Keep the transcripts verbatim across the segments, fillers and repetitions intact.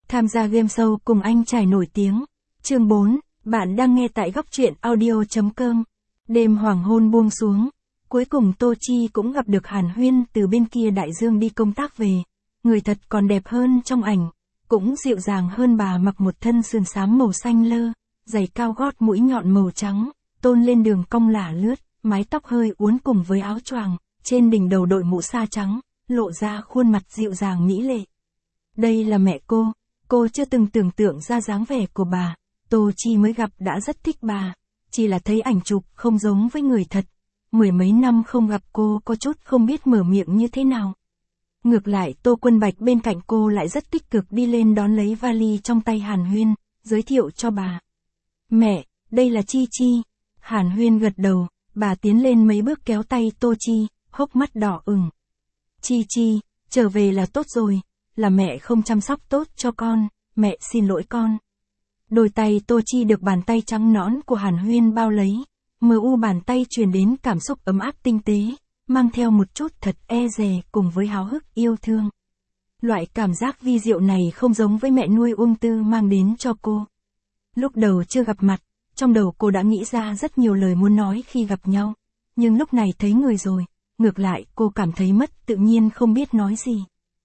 Tham gia game show cùng anh trai nổi tiếng. Chương bốn, bạn đang nghe tại góc truyện audio chấm com. Đêm hoàng hôn buông xuống, cuối cùng Tô Chi cũng gặp được Hàn Huyên từ bên kia đại dương đi công tác về. Người thật còn đẹp hơn trong ảnh, cũng dịu dàng hơn bà, mặc một thân sườn xám màu xanh lơ, giày cao gót mũi nhọn màu trắng, tôn lên đường cong lả lướt, mái tóc hơi uốn cùng với áo choàng, trên đỉnh đầu đội mũ sa trắng, lộ ra khuôn mặt dịu dàng mỹ lệ. Đây là mẹ cô, cô chưa từng tưởng tượng ra dáng vẻ của bà, Tô Chi mới gặp đã rất thích bà, chỉ là thấy ảnh chụp không giống với người thật. Mười mấy năm không gặp cô có chút không biết mở miệng như thế nào. Ngược lại Tô Quân Bạch bên cạnh cô lại rất tích cực đi lên đón lấy vali trong tay Hàn Huyên, giới thiệu cho bà. Mẹ, đây là Chi Chi. Hàn Huyên gật đầu, bà tiến lên mấy bước kéo tay Tô Chi, hốc mắt đỏ ửng. Chi Chi, trở về là tốt rồi, là mẹ không chăm sóc tốt cho con, mẹ xin lỗi con. Đôi tay Tô Chi được bàn tay trắng nõn của Hàn Huyên bao lấy, mờ u bàn tay truyền đến cảm xúc ấm áp tinh tế, mang theo một chút thật e dè cùng với háo hức yêu thương. Loại cảm giác vi diệu này không giống với mẹ nuôi Uông Tư mang đến cho cô. Lúc đầu chưa gặp mặt, trong đầu cô đã nghĩ ra rất nhiều lời muốn nói khi gặp nhau, nhưng lúc này thấy người rồi, ngược lại cô cảm thấy mất tự nhiên không biết nói gì.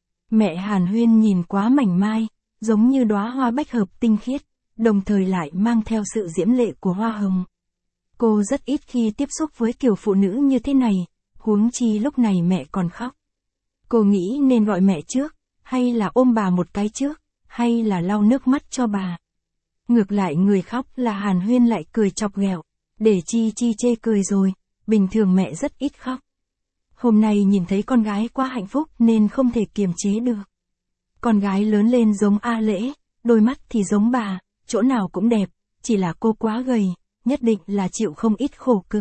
Mẹ Hàn Huyên nhìn quá mảnh mai, giống như đóa hoa bách hợp tinh khiết, đồng thời lại mang theo sự diễm lệ của hoa hồng. Cô rất ít khi tiếp xúc với kiểu phụ nữ như thế này, huống chi lúc này mẹ còn khóc. Cô nghĩ nên gọi mẹ trước, hay là ôm bà một cái trước, hay là lau nước mắt cho bà. Ngược lại người khóc là Hàn Huyên lại cười chọc ghẹo, để Chi Chi chê cười rồi, bình thường mẹ rất ít khóc. Hôm nay nhìn thấy con gái quá hạnh phúc nên không thể kiềm chế được. Con gái lớn lên giống A Lễ, đôi mắt thì giống bà, chỗ nào cũng đẹp, chỉ là cô quá gầy, nhất định là chịu không ít khổ cực.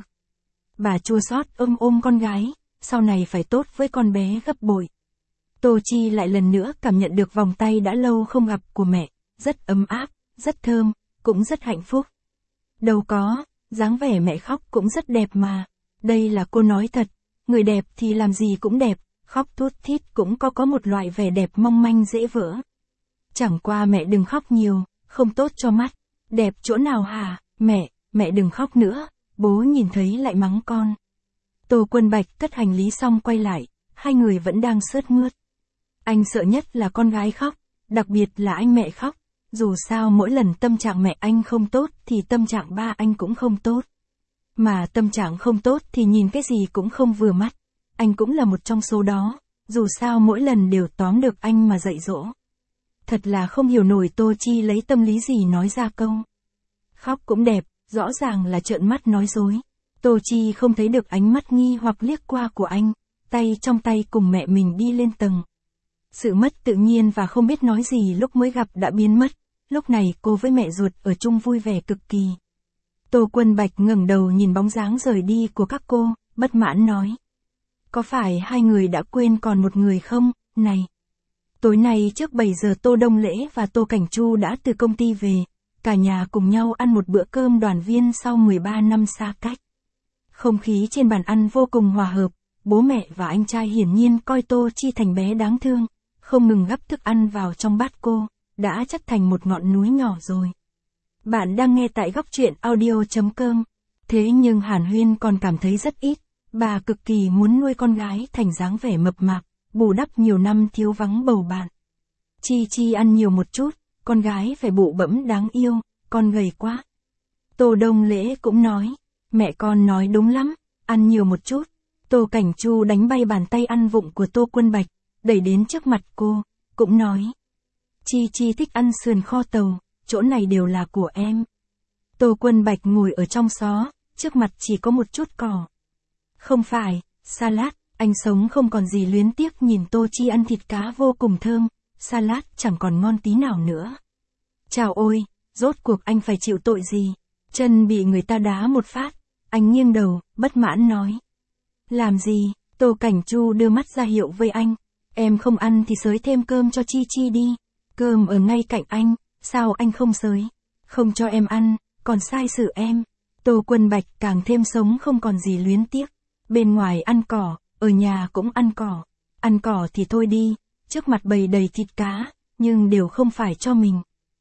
Bà chua xót ôm ôm con gái, sau này phải tốt với con bé gấp bội. Tô Chi lại lần nữa cảm nhận được vòng tay đã lâu không gặp của mẹ, rất ấm áp, rất thơm, cũng rất hạnh phúc. Đâu có, dáng vẻ mẹ khóc cũng rất đẹp mà. Đây là cô nói thật, người đẹp thì làm gì cũng đẹp, khóc thút thít cũng có có một loại vẻ đẹp mong manh dễ vỡ. Chẳng qua mẹ đừng khóc nhiều, không tốt cho mắt. Đẹp chỗ nào hả, mẹ, mẹ đừng khóc nữa, bố nhìn thấy lại mắng con. Tô Quân Bạch cất hành lý xong quay lại, hai người vẫn đang sướt mướt. Anh sợ nhất là con gái khóc, đặc biệt là anh mẹ khóc. Dù sao mỗi lần tâm trạng mẹ anh không tốt thì tâm trạng ba anh cũng không tốt. Mà tâm trạng không tốt thì nhìn cái gì cũng không vừa mắt. Anh cũng là một trong số đó, dù sao mỗi lần đều tóm được anh mà dạy dỗ. Thật là không hiểu nổi Tô Chi lấy tâm lý gì nói ra câu. Khóc cũng đẹp, rõ ràng là trợn mắt nói dối. Tô Chi không thấy được ánh mắt nghi hoặc liếc qua của anh, tay trong tay cùng mẹ mình đi lên tầng. Sự mất tự nhiên và không biết nói gì lúc mới gặp đã biến mất, lúc này cô với mẹ ruột ở chung vui vẻ cực kỳ. Tô Quân Bạch ngẩng đầu nhìn bóng dáng rời đi của các cô, bất mãn nói. Có phải hai người đã quên còn một người không, này? Tối nay trước bảy giờ Tô Đông Lễ và Tô Cảnh Chu đã từ công ty về, cả nhà cùng nhau ăn một bữa cơm đoàn viên sau mười ba năm xa cách. Không khí trên bàn ăn vô cùng hòa hợp, bố mẹ và anh trai hiển nhiên coi Tô Chi thành bé đáng thương, không ngừng gắp thức ăn vào trong bát cô, đã chất thành một ngọn núi nhỏ rồi. Bạn đang nghe tại góc truyện audio chấm com. Thế nhưng Hàn Huyên còn cảm thấy rất ít, bà cực kỳ muốn nuôi con gái thành dáng vẻ mập mạp, bù đắp nhiều năm thiếu vắng bầu bạn. Chi Chi ăn nhiều một chút, con gái phải bụ bẫm đáng yêu, con gầy quá. Tô Đông Lễ cũng nói, mẹ con nói đúng lắm, ăn nhiều một chút. Tô Cảnh Chu đánh bay bàn tay ăn vụng của Tô Quân Bạch, đẩy đến trước mặt cô, cũng nói. Chi Chi thích ăn sườn kho tàu, chỗ này đều là của em. Tô Quân Bạch ngồi ở trong xó, trước mặt chỉ có một chút cỏ. Không phải, salad, anh sống không còn gì luyến tiếc nhìn Tô Chi ăn thịt cá vô cùng thơm, salad chẳng còn ngon tí nào nữa. Chào ôi, rốt cuộc anh phải chịu tội gì? Chân bị người ta đá một phát, anh nghiêng đầu, bất mãn nói. Làm gì? Tô Cảnh Chu đưa mắt ra hiệu với anh. Em không ăn thì xới thêm cơm cho Chi Chi đi. Cơm ở ngay cạnh anh, sao anh không xới? Không cho em ăn, còn sai xử em. Tô Quân Bạch càng thêm sống không còn gì luyến tiếc. Bên ngoài ăn cỏ, ở nhà cũng ăn cỏ. Ăn cỏ thì thôi đi, trước mặt bầy đầy thịt cá, nhưng đều không phải cho mình.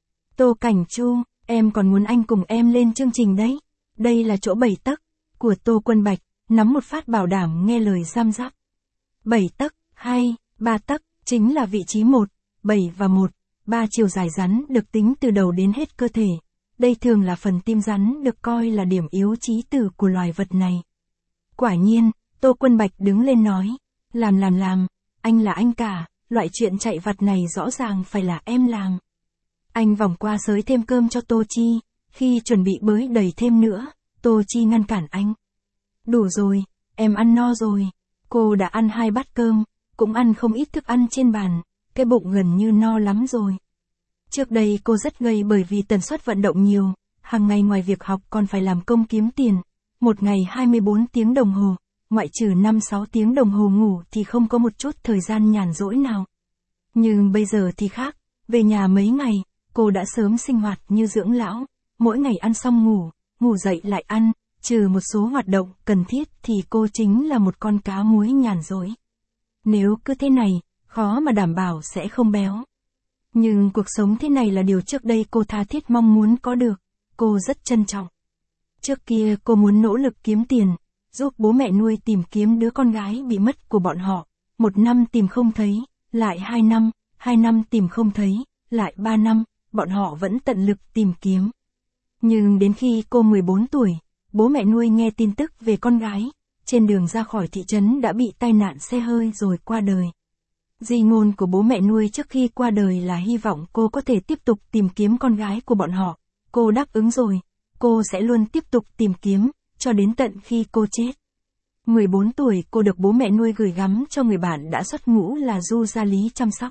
Tô Cảnh Chu, em còn muốn anh cùng em lên chương trình đấy. Đây là chỗ bảy tấc của Tô Quân Bạch, nắm một phát bảo đảm nghe lời giam giáp. bảy tấc, hay, ba tấc, chính là vị trí một, bảy và một, ba chiều dài rắn được tính từ đầu đến hết cơ thể. Đây thường là phần tim rắn được coi là điểm yếu chí tử của loài vật này. Quả nhiên, Tô Quân Bạch đứng lên nói, làm làm làm, anh là anh cả, loại chuyện chạy vặt này rõ ràng phải là em làm. Anh vòng qua xới thêm cơm cho Tô Chi, khi chuẩn bị bới đầy thêm nữa, Tô Chi ngăn cản anh. Đủ rồi, em ăn no rồi. Cô đã ăn hai bát cơm, cũng ăn không ít thức ăn trên bàn, cái bụng gần như no lắm rồi. Trước đây cô rất gầy bởi vì tần suất vận động nhiều, hàng ngày ngoài việc học còn phải làm công kiếm tiền, một ngày hai mươi bốn tiếng đồng hồ, ngoại trừ năm sáu tiếng đồng hồ ngủ thì không có một chút thời gian nhàn rỗi nào. Nhưng bây giờ thì khác, về nhà mấy ngày, cô đã sớm sinh hoạt như dưỡng lão, mỗi ngày ăn xong ngủ, ngủ dậy lại ăn, trừ một số hoạt động cần thiết thì cô chính là một con cá muối nhàn rỗi. Nếu cứ thế này, khó mà đảm bảo sẽ không béo. Nhưng cuộc sống thế này là điều trước đây cô tha thiết mong muốn có được, cô rất trân trọng. Trước kia cô muốn nỗ lực kiếm tiền, giúp bố mẹ nuôi tìm kiếm đứa con gái bị mất của bọn họ, một năm tìm không thấy, lại hai năm, hai năm tìm không thấy, lại ba năm, bọn họ vẫn tận lực tìm kiếm. Nhưng đến khi cô mười bốn tuổi, bố mẹ nuôi nghe tin tức về con gái, trên đường ra khỏi thị trấn đã bị tai nạn xe hơi rồi qua đời. Di ngôn của bố mẹ nuôi trước khi qua đời là hy vọng cô có thể tiếp tục tìm kiếm con gái của bọn họ. Cô đáp ứng rồi, cô sẽ luôn tiếp tục tìm kiếm, cho đến tận khi cô chết. mười bốn tuổi cô được bố mẹ nuôi gửi gắm cho người bạn đã xuất ngũ là Du Gia Lý chăm sóc.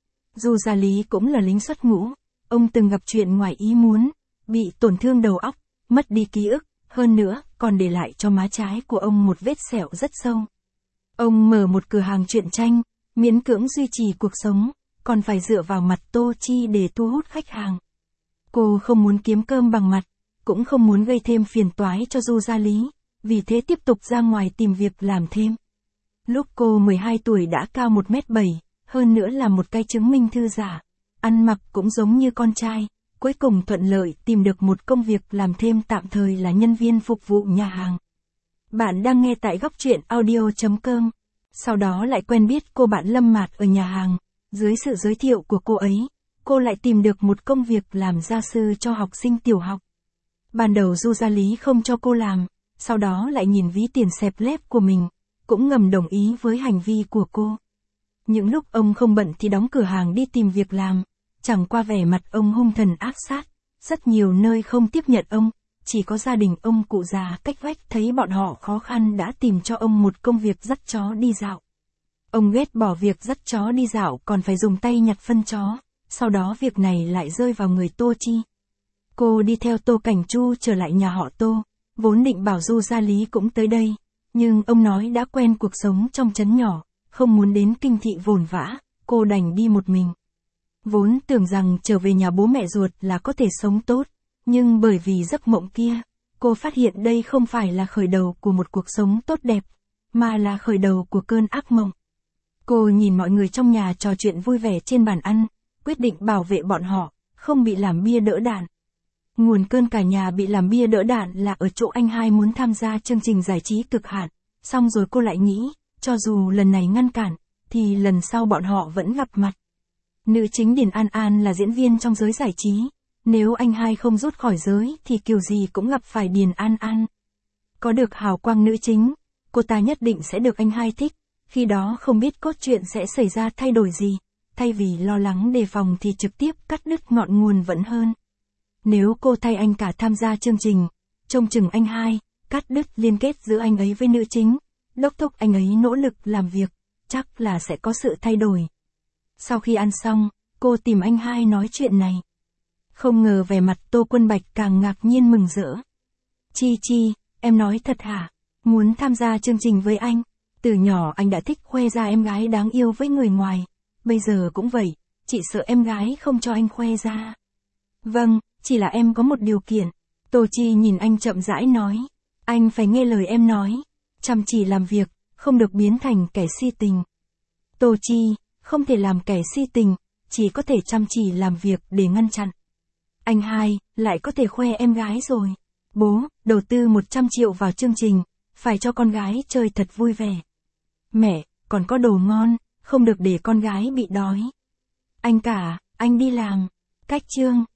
Du Gia Lý cũng là lính xuất ngũ, ông từng gặp chuyện ngoài ý muốn, bị tổn thương đầu óc, mất đi ký ức, hơn nữa còn để lại cho má trái của ông một vết sẹo rất sâu. Ông mở một cửa hàng truyện tranh, miễn cưỡng duy trì cuộc sống, còn phải dựa vào mặt Tô Chi để thu hút khách hàng. Cô không muốn kiếm cơm bằng mặt, cũng không muốn gây thêm phiền toái cho Du Gia Lý, vì thế tiếp tục ra ngoài tìm việc làm thêm. Lúc cô mười hai tuổi đã cao một mét bảy, hơn nữa là một cái chứng minh thư giả, ăn mặc cũng giống như con trai, cuối cùng thuận lợi tìm được một công việc làm thêm tạm thời là nhân viên phục vụ nhà hàng. Bạn đang nghe tại góc truyện audio chấm com. Sau đó lại quen biết cô bạn Lâm Mạt ở nhà hàng, dưới sự giới thiệu của cô ấy, cô lại tìm được một công việc làm gia sư cho học sinh tiểu học. Ban đầu Du Gia Lý không cho cô làm, sau đó lại nhìn ví tiền xẹp lép của mình, cũng ngầm đồng ý với hành vi của cô. Những lúc ông không bận thì đóng cửa hàng đi tìm việc làm, chẳng qua vẻ mặt ông hung thần ác sát, rất nhiều nơi không tiếp nhận ông, chỉ có gia đình ông cụ già cách vách thấy bọn họ khó khăn đã tìm cho ông một công việc dắt chó đi dạo. Ông ghét bỏ việc dắt chó đi dạo còn phải dùng tay nhặt phân chó, sau đó việc này lại rơi vào người Tô Chi. Cô đi theo Tô Cảnh Chu trở lại nhà họ Tô, vốn định bảo Du Gia Lý cũng tới đây, nhưng ông nói đã quen cuộc sống trong trấn nhỏ, không muốn đến kinh thị vồn vã, cô đành đi một mình. Vốn tưởng rằng trở về nhà bố mẹ ruột là có thể sống tốt, nhưng bởi vì giấc mộng kia, cô phát hiện đây không phải là khởi đầu của một cuộc sống tốt đẹp, mà là khởi đầu của cơn ác mộng. Cô nhìn mọi người trong nhà trò chuyện vui vẻ trên bàn ăn, quyết định bảo vệ bọn họ, không bị làm bia đỡ đạn. Nguồn cơn cả nhà bị làm bia đỡ đạn là ở chỗ anh hai muốn tham gia chương trình giải trí cực hạn, xong rồi cô lại nghĩ, cho dù lần này ngăn cản, thì lần sau bọn họ vẫn gặp mặt. Nữ chính Điền An An là diễn viên trong giới giải trí, nếu anh hai không rút khỏi giới thì kiểu gì cũng gặp phải Điền An An. Có được hào quang nữ chính, cô ta nhất định sẽ được anh hai thích, khi đó không biết cốt truyện sẽ xảy ra thay đổi gì, thay vì lo lắng đề phòng thì trực tiếp cắt đứt ngọn nguồn vẫn hơn. Nếu cô thay anh cả tham gia chương trình, trông chừng anh hai, cắt đứt liên kết giữa anh ấy với nữ chính, đốc thúc anh ấy nỗ lực làm việc, chắc là sẽ có sự thay đổi. Sau khi ăn xong, cô tìm anh hai nói chuyện này. Không ngờ vẻ mặt Tô Quân Bạch càng ngạc nhiên mừng rỡ. Chi Chi, em nói thật hả? Muốn tham gia chương trình với anh? Từ nhỏ anh đã thích khoe ra em gái đáng yêu với người ngoài. Bây giờ cũng vậy, chị sợ em gái không cho anh khoe ra. Vâng, chỉ là em có một điều kiện. Tô Chi nhìn anh chậm rãi nói. Anh phải nghe lời em nói. Chăm chỉ làm việc, không được biến thành kẻ si tình. Tô Chi, không thể làm kẻ si tình, chỉ có thể chăm chỉ làm việc để ngăn chặn. Anh hai, lại có thể khoe em gái rồi. Bố, đầu tư một trăm triệu vào chương trình, phải cho con gái chơi thật vui vẻ. Mẹ, còn có đồ ngon, không được để con gái bị đói. Anh cả, anh đi làm. Cách chương.